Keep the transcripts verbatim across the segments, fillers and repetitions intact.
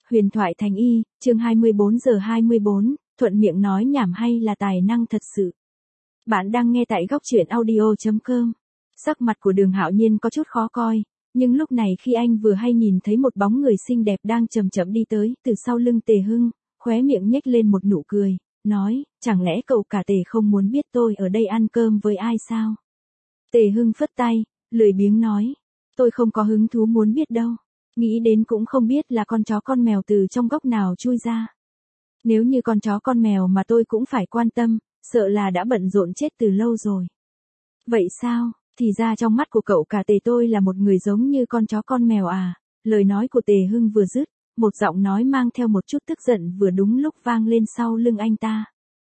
Huyền thoại thành y, chương hai mươi bốn giờ hai mươi bốn, thuận miệng nói nhảm hay là tài năng thật sự. Bạn đang nghe tại góc truyện audio chấm com. Sắc mặt của Đường Hạo Nhiên có chút khó coi, nhưng lúc này khi anh vừa hay nhìn thấy một bóng người xinh đẹp đang chậm chậm đi tới từ sau lưng Tề Hưng, khóe miệng nhếch lên một nụ cười, nói, chẳng lẽ cậu cả Tề không muốn biết tôi ở đây ăn cơm với ai sao? Tề Hưng phất tay, lười biếng nói, tôi không có hứng thú muốn biết đâu. Nghĩ đến cũng không biết là con chó con mèo từ trong góc nào chui ra. Nếu như con chó con mèo mà tôi cũng phải quan tâm, sợ là đã bận rộn chết từ lâu rồi. Vậy sao, thì ra trong mắt của cậu cả Tề tôi là một người giống như con chó con mèo à? Lời nói của Tề Hưng vừa dứt, một giọng nói mang theo một chút tức giận vừa đúng lúc vang lên sau lưng anh ta.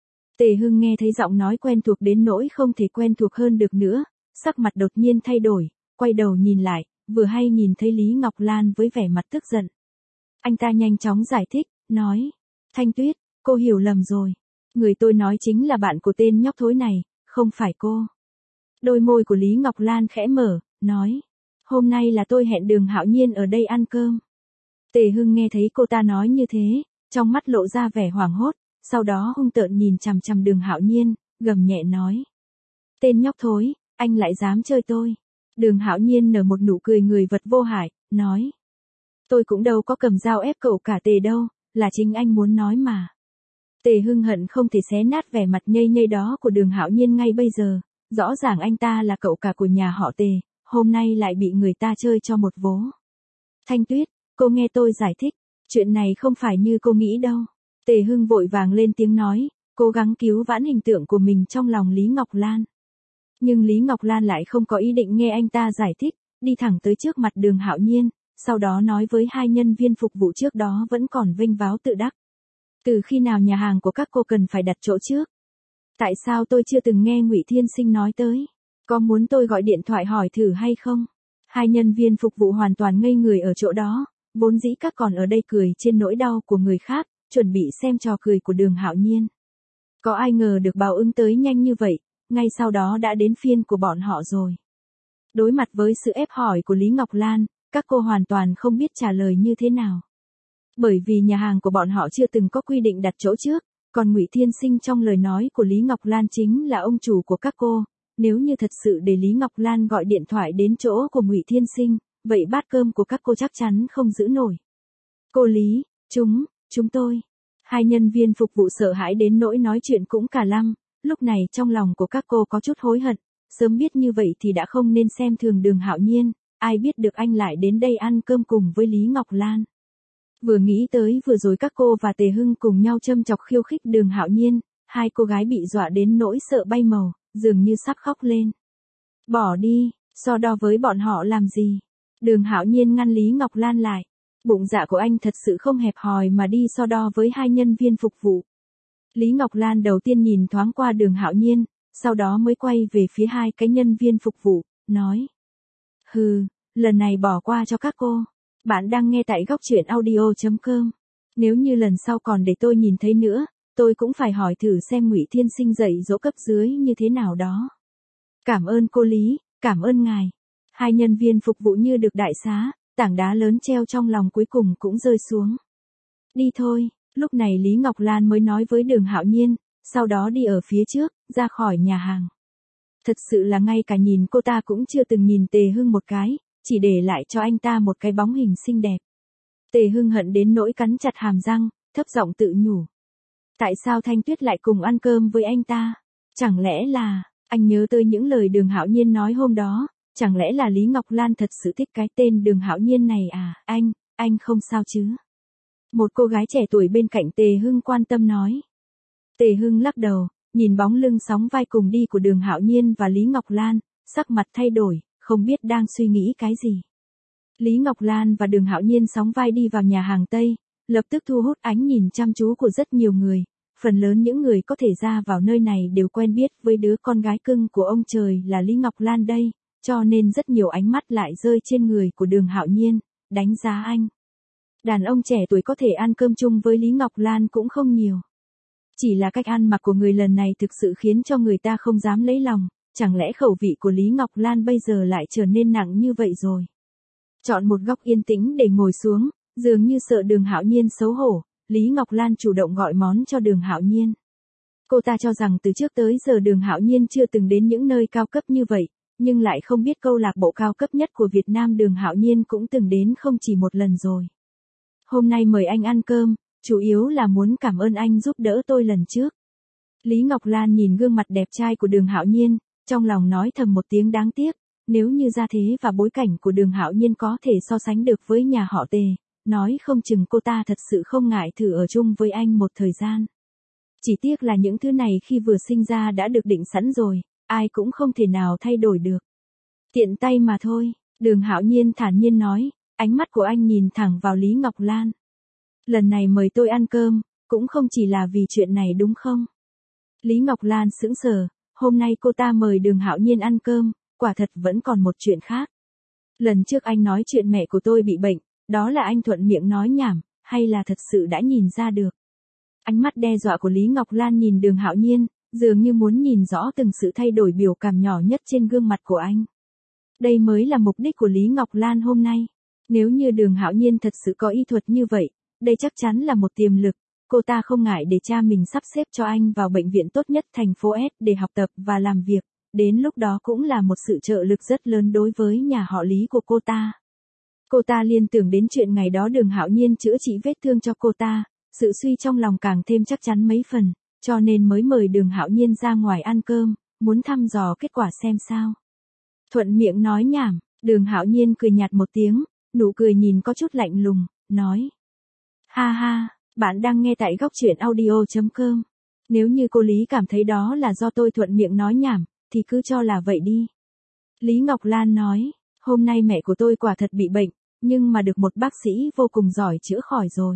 Tề Hưng nghe thấy giọng nói quen thuộc đến nỗi không thể quen thuộc hơn được nữa, sắc mặt đột nhiên thay đổi, quay đầu nhìn lại. Vừa hay nhìn thấy Lý Ngọc Lan với vẻ mặt tức giận. Anh ta nhanh chóng giải thích, nói, Thanh Tuyết, cô hiểu lầm rồi. Người tôi nói chính là bạn của tên nhóc thối này, không phải cô. Đôi môi của Lý Ngọc Lan khẽ mở, nói, hôm nay là tôi hẹn Đường Hạo Nhiên ở đây ăn cơm. Tề Hưng nghe thấy cô ta nói như thế, trong mắt lộ ra vẻ hoảng hốt, sau đó hung tợn nhìn chằm chằm Đường Hạo Nhiên, gầm nhẹ nói. Tên nhóc thối, anh lại dám chơi tôi. Đường Hạo Nhiên nở một nụ cười người vật vô hại, nói. Tôi cũng đâu có cầm dao ép cậu cả Tề đâu, là chính anh muốn nói mà. Tề Hưng hận không thể xé nát vẻ mặt nhây nhây đó của Đường Hạo Nhiên ngay bây giờ, rõ ràng anh ta là cậu cả của nhà họ Tề, hôm nay lại bị người ta chơi cho một vố. Thanh Tuyết, cô nghe tôi giải thích, chuyện này không phải như cô nghĩ đâu. Tề Hưng vội vàng lên tiếng nói, cố gắng cứu vãn hình tượng của mình trong lòng Lý Ngọc Lan. Nhưng Lý Ngọc Lan lại không có ý định nghe anh ta giải thích, đi thẳng tới trước mặt Đường Hạo Nhiên, sau đó nói với hai nhân viên phục vụ trước đó vẫn còn vênh váo tự đắc. Từ khi nào nhà hàng của các cô cần phải đặt chỗ trước? Tại sao tôi chưa từng nghe Ngụy Thiên Sinh nói tới? Có muốn tôi gọi điện thoại hỏi thử hay không? Hai nhân viên phục vụ hoàn toàn ngây người ở chỗ đó, vốn dĩ các còn ở đây cười trên nỗi đau của người khác, chuẩn bị xem trò cười của Đường Hạo Nhiên. Có ai ngờ được báo ứng tới nhanh như vậy? Ngay sau đó đã đến phiên của bọn họ rồi. Đối mặt với sự ép hỏi của Lý Ngọc Lan, các cô hoàn toàn không biết trả lời như thế nào. Bởi vì nhà hàng của bọn họ chưa từng có quy định đặt chỗ trước, còn Ngụy Thiên Sinh trong lời nói của Lý Ngọc Lan chính là ông chủ của các cô. Nếu như thật sự để Lý Ngọc Lan gọi điện thoại đến chỗ của Ngụy Thiên Sinh, vậy bát cơm của các cô chắc chắn không giữ nổi. Cô Lý, chúng, chúng tôi. Hai nhân viên phục vụ sợ hãi đến nỗi nói chuyện cũng cả lăm. Lúc này trong lòng của các cô có chút hối hận, sớm biết như vậy thì đã không nên xem thường Đường Hạo Nhiên, ai biết được anh lại đến đây ăn cơm cùng với Lý Ngọc Lan. Vừa nghĩ tới vừa rồi các cô và Tề Hưng cùng nhau châm chọc khiêu khích Đường Hạo Nhiên, hai cô gái bị dọa đến nỗi sợ bay màu, dường như sắp khóc lên. Bỏ đi, so đo với bọn họ làm gì? Đường Hạo Nhiên ngăn Lý Ngọc Lan lại, bụng dạ của anh thật sự không hẹp hòi mà đi so đo với hai nhân viên phục vụ. Lý Ngọc Lan đầu tiên nhìn thoáng qua Đường Hạo Nhiên, sau đó mới quay về phía hai cái nhân viên phục vụ, nói. Hừ, lần này bỏ qua cho các cô. Bạn đang nghe tại góc truyện audio chấm com. Nếu như lần sau còn để tôi nhìn thấy nữa, tôi cũng phải hỏi thử xem Ngụy Thiên Sinh dạy dỗ cấp dưới như thế nào đó. Cảm ơn cô Lý, cảm ơn ngài. Hai nhân viên phục vụ như được đại xá, tảng đá lớn treo trong lòng cuối cùng cũng rơi xuống. Đi thôi. Lúc này Lý Ngọc Lan mới nói với Đường Hạo Nhiên, sau đó đi ở phía trước, ra khỏi nhà hàng. Thật sự là ngay cả nhìn cô ta cũng chưa từng nhìn Tề Hưng một cái, chỉ để lại cho anh ta một cái bóng hình xinh đẹp. Tề Hưng hận đến nỗi cắn chặt hàm răng, thấp giọng tự nhủ. Tại sao Thanh Tuyết lại cùng ăn cơm với anh ta? Chẳng lẽ là, anh nhớ tới những lời Đường Hạo Nhiên nói hôm đó, chẳng lẽ là Lý Ngọc Lan thật sự thích cái tên Đường Hạo Nhiên này à? Anh, anh không sao chứ? Một cô gái trẻ tuổi bên cạnh Tề Hưng quan tâm nói. Tề Hưng lắc đầu, nhìn bóng lưng sóng vai cùng đi của Đường Hạo Nhiên và Lý Ngọc Lan, sắc mặt thay đổi, không biết đang suy nghĩ cái gì. Lý Ngọc Lan và Đường Hạo Nhiên sóng vai đi vào nhà hàng Tây, lập tức thu hút ánh nhìn chăm chú của rất nhiều người. Phần lớn những người có thể ra vào nơi này đều quen biết với đứa con gái cưng của ông trời là Lý Ngọc Lan đây, cho nên rất nhiều ánh mắt lại rơi trên người của Đường Hạo Nhiên, đánh giá anh. Đàn ông trẻ tuổi có thể ăn cơm chung với Lý Ngọc Lan cũng không nhiều. Chỉ là cách ăn mặc của người lần này thực sự khiến cho người ta không dám lấy lòng, chẳng lẽ khẩu vị của Lý Ngọc Lan bây giờ lại trở nên nặng như vậy rồi. Chọn một góc yên tĩnh để ngồi xuống, dường như sợ Đường Hạo Nhiên xấu hổ, Lý Ngọc Lan chủ động gọi món cho Đường Hạo Nhiên. Cô ta cho rằng từ trước tới giờ Đường Hạo Nhiên chưa từng đến những nơi cao cấp như vậy, nhưng lại không biết câu lạc bộ cao cấp nhất của Việt Nam Đường Hạo Nhiên cũng từng đến không chỉ một lần rồi. Hôm nay mời anh ăn cơm, chủ yếu là muốn cảm ơn anh giúp đỡ tôi lần trước. Lý Ngọc Lan nhìn gương mặt đẹp trai của Đường Hạo Nhiên, trong lòng nói thầm một tiếng đáng tiếc, nếu như gia thế và bối cảnh của Đường Hạo Nhiên có thể so sánh được với nhà họ Tề, nói không chừng cô ta thật sự không ngại thử ở chung với anh một thời gian. Chỉ tiếc là những thứ này khi vừa sinh ra đã được định sẵn rồi, ai cũng không thể nào thay đổi được. Tiện tay mà thôi, Đường Hạo Nhiên thản nhiên nói, ánh mắt của anh nhìn thẳng vào Lý Ngọc Lan. Lần này mời tôi ăn cơm, cũng không chỉ là vì chuyện này đúng không? Lý Ngọc Lan sững sờ, hôm nay cô ta mời Đường Hạo Nhiên ăn cơm, quả thật vẫn còn một chuyện khác. Lần trước anh nói chuyện mẹ của tôi bị bệnh, đó là anh thuận miệng nói nhảm, hay là thật sự đã nhìn ra được? Ánh mắt đe dọa của Lý Ngọc Lan nhìn Đường Hạo Nhiên, dường như muốn nhìn rõ từng sự thay đổi biểu cảm nhỏ nhất trên gương mặt của anh. Đây mới là mục đích của Lý Ngọc Lan hôm nay. Nếu như Đường Hạo Nhiên thật sự có y thuật như vậy, đây chắc chắn là một tiềm lực, cô ta không ngại để cha mình sắp xếp cho anh vào bệnh viện tốt nhất thành phố S để học tập và làm việc, đến lúc đó cũng là một sự trợ lực rất lớn đối với nhà họ Lý của cô ta. Cô ta liên tưởng đến chuyện ngày đó Đường Hạo Nhiên chữa trị vết thương cho cô ta, sự suy trong lòng càng thêm chắc chắn mấy phần, cho nên mới mời Đường Hạo Nhiên ra ngoài ăn cơm, muốn thăm dò kết quả xem sao. Thuận miệng nói nhảm, Đường Hạo Nhiên cười nhạt một tiếng, nụ cười nhìn có chút lạnh lùng, nói. Ha ha, bạn đang nghe tại góc truyện audio chấm com. Nếu như cô Lý cảm thấy đó là do tôi thuận miệng nói nhảm, thì cứ cho là vậy đi. Lý Ngọc Lan nói, hôm nay mẹ của tôi quả thật bị bệnh, nhưng mà được một bác sĩ vô cùng giỏi chữa khỏi rồi.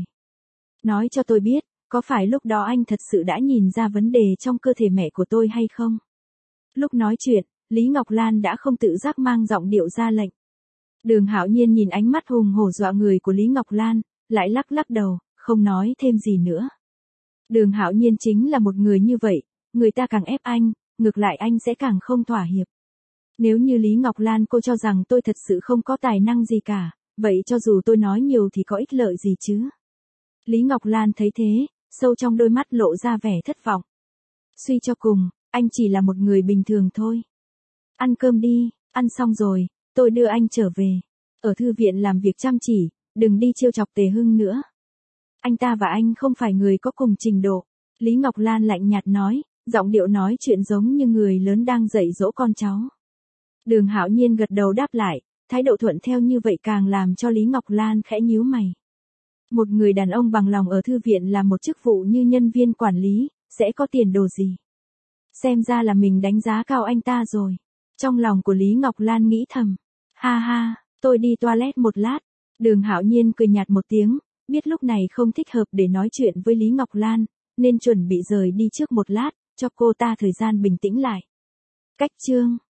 Nói cho tôi biết, có phải lúc đó anh thật sự đã nhìn ra vấn đề trong cơ thể mẹ của tôi hay không? Lúc nói chuyện, Lý Ngọc Lan đã không tự giác mang giọng điệu ra lệnh. Đường Hạo Nhiên nhìn ánh mắt hùng hổ dọa người của Lý Ngọc Lan, lại lắc lắc đầu, không nói thêm gì nữa. Đường Hạo Nhiên chính là một người như vậy, người ta càng ép anh, ngược lại anh sẽ càng không thỏa hiệp. Nếu như Lý Ngọc Lan cô cho rằng tôi thật sự không có tài năng gì cả, vậy cho dù tôi nói nhiều thì có ích lợi gì chứ? Lý Ngọc Lan thấy thế, sâu trong đôi mắt lộ ra vẻ thất vọng. Suy cho cùng, anh chỉ là một người bình thường thôi. Ăn cơm đi, ăn xong rồi, tôi đưa anh trở về. Ở thư viện làm việc chăm chỉ, đừng đi trêu chọc Tề Hưng nữa. Anh ta và anh không phải người có cùng trình độ. Lý Ngọc Lan lạnh nhạt nói, giọng điệu nói chuyện giống như người lớn đang dạy dỗ con cháu. Đường Hạo Nhiên gật đầu đáp lại, thái độ thuận theo như vậy càng làm cho Lý Ngọc Lan khẽ nhíu mày. Một người đàn ông bằng lòng ở thư viện làm một chức vụ như nhân viên quản lý, sẽ có tiền đồ gì? Xem ra là mình đánh giá cao anh ta rồi. Trong lòng của Lý Ngọc Lan nghĩ thầm. Ha ha, tôi đi toilet một lát. Đường Hạo Nhiên cười nhạt một tiếng, biết lúc này không thích hợp để nói chuyện với Lý Ngọc Lan, nên chuẩn bị rời đi trước một lát, cho cô ta thời gian bình tĩnh lại. Cách chương